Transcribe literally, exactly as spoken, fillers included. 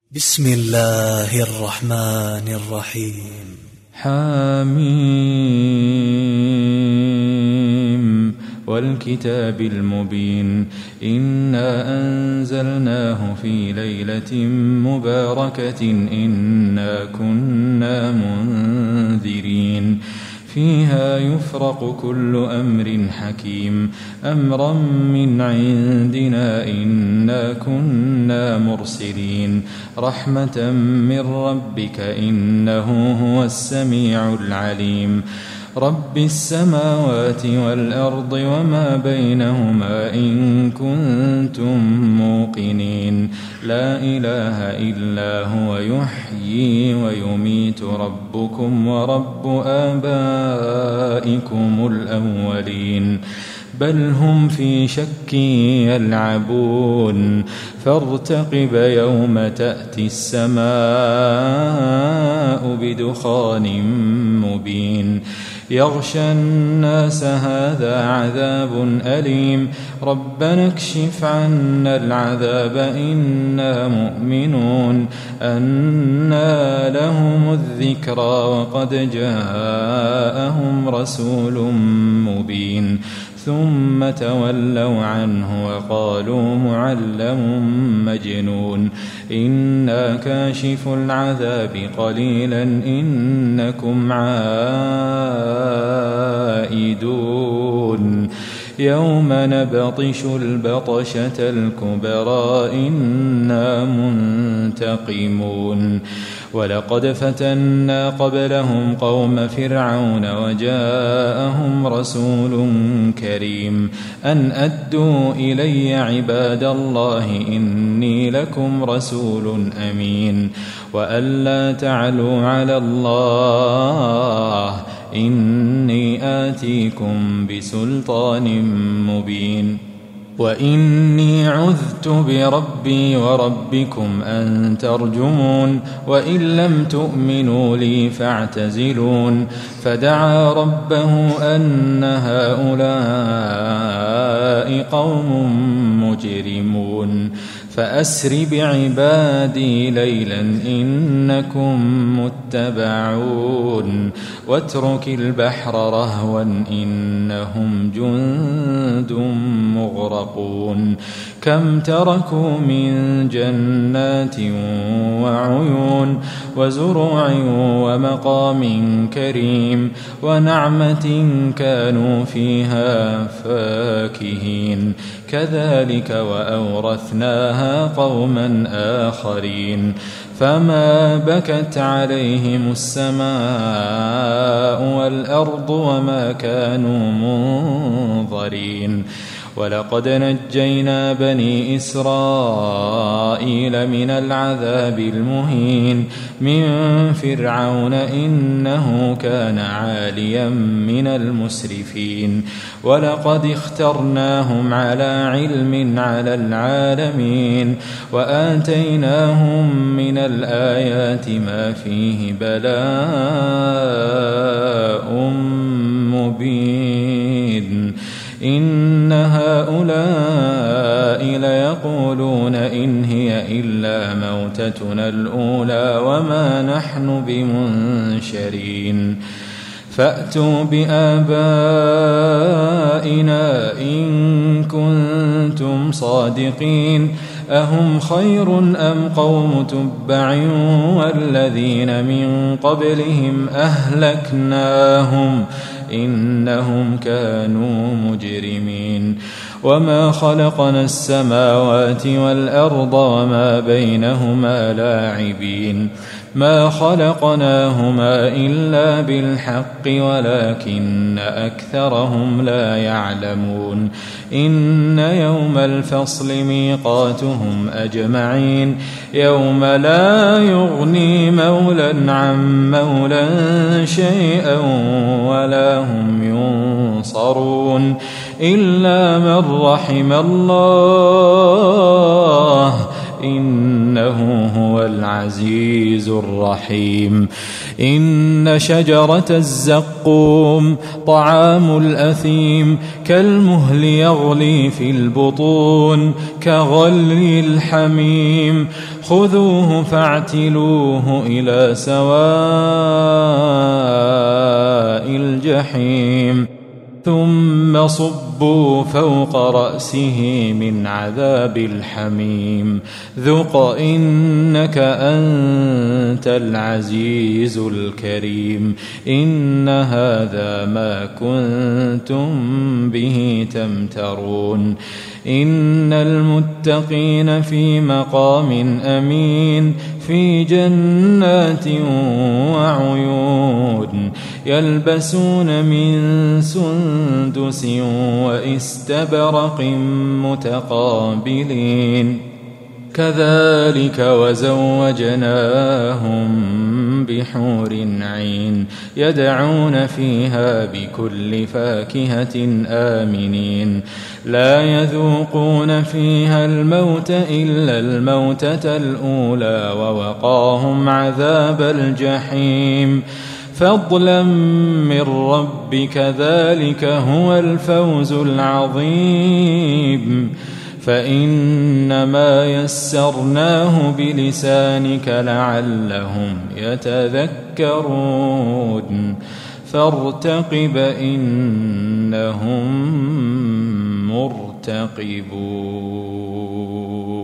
بسم الله الرحمن الرحيم. حميم والكتاب المبين إنا أنزلناه في ليلة مباركة إنا كنا منذرين فيها يفرق كل أمر حكيم أمرا من عندنا إنا كنا مرسلين رحمة من ربك إنه هو السميع العليم رب السماوات والأرض وما بينهما إن كنتم موقنين لا إله إلا هو يحيي ويميت ربكم ورب آبائكم الأولين بل هم في شك يلعبون فارتقب يوم تأتي السماء بدخان مبين يغشى الناس هذا عذاب أليم ربنا اكشف عنا العذاب إنا مؤمنون أنى لهم الذكرى وقد جاءهم رسول مبين ثم تولوا عنه وقالوا معلم مجنون إنا كاشف العذاب قليلا إنكم عائدون يوم نبطش البطشة الكبرى إنا منتقمون ولقد فتنا قبلهم قوم فرعون وجاءهم رسول كريم أن أدوا إلي عباد الله إني لكم رسول أمين وأن لا تعلوا على الله إني آتيكم بسلطان مبين وإني عذت بربي وربكم أن ترجمون وإن لم تؤمنوا لي فاعتزلون فدعا ربه أن هؤلاء قوم مجرمون فأسر بعبادي ليلا إنكم متبعون واترك البحر رهوا إنهم جند مغرقون كم تركوا من جنات وعيون وزروع ومقام كريم ونعمة كانوا فيها فاكهين كذلك وأورثناها قوما آخرين فما بكت عليهم السماء والأرض وما كانوا منظرين ولقد نجينا بني إسرائيل من العذاب المهين من فرعون إنه كان عاليا من المسرفين ولقد اخترناهم على علم على العالمين وآتيناهم من الآيات ما فيه بلاء مبين إن هؤلاء ليقولون إن هي إلا موتتنا الأولى وما نحن بمنشرين فأتوا بآبائنا إن كنتم صادقين أهم خير أم قوم تبع والذين من قبلهم أهلكناهم إنهم كانوا مجرمين وما خلقنا السماوات والأرض وما بينهما لاعبين ما خلقناهما إلا بالحق ولكن أكثرهم لا يعلمون إن يوم الفصل ميقاتهم أجمعين يوم لا يغني مولى عن مولى شيئا ولا هم ينصرون إلا من رحم الله إن إنه هو العزيز الرحيم. إن شجرة الزقوم طعام الأثيم كالمهل يغلي في البطون كغلي الحميم خذوه فاعتلوه إلى سواء الجحيم ثم صبوا فوق رأسه من عذاب الحميم ذق إنك أنت العزيز الكريم. إن هذا ما كنتم به تمترون. إن المتقين في مقام أمين في جنات وعيون يلبسون من سندس وإستبرق متقابلين كذلك وزوجناهم بحور عين يدعون فيها بكل فاكهة آمنين لا يذوقون فيها الموت إلا الموتة الأولى ووقاهم عذاب الجحيم فضلا من ربك ذلك هو الفوز العظيم. فإنما يسرناه بلسانك لعلهم يتذكرون فارتقب إنهم مرتقبون.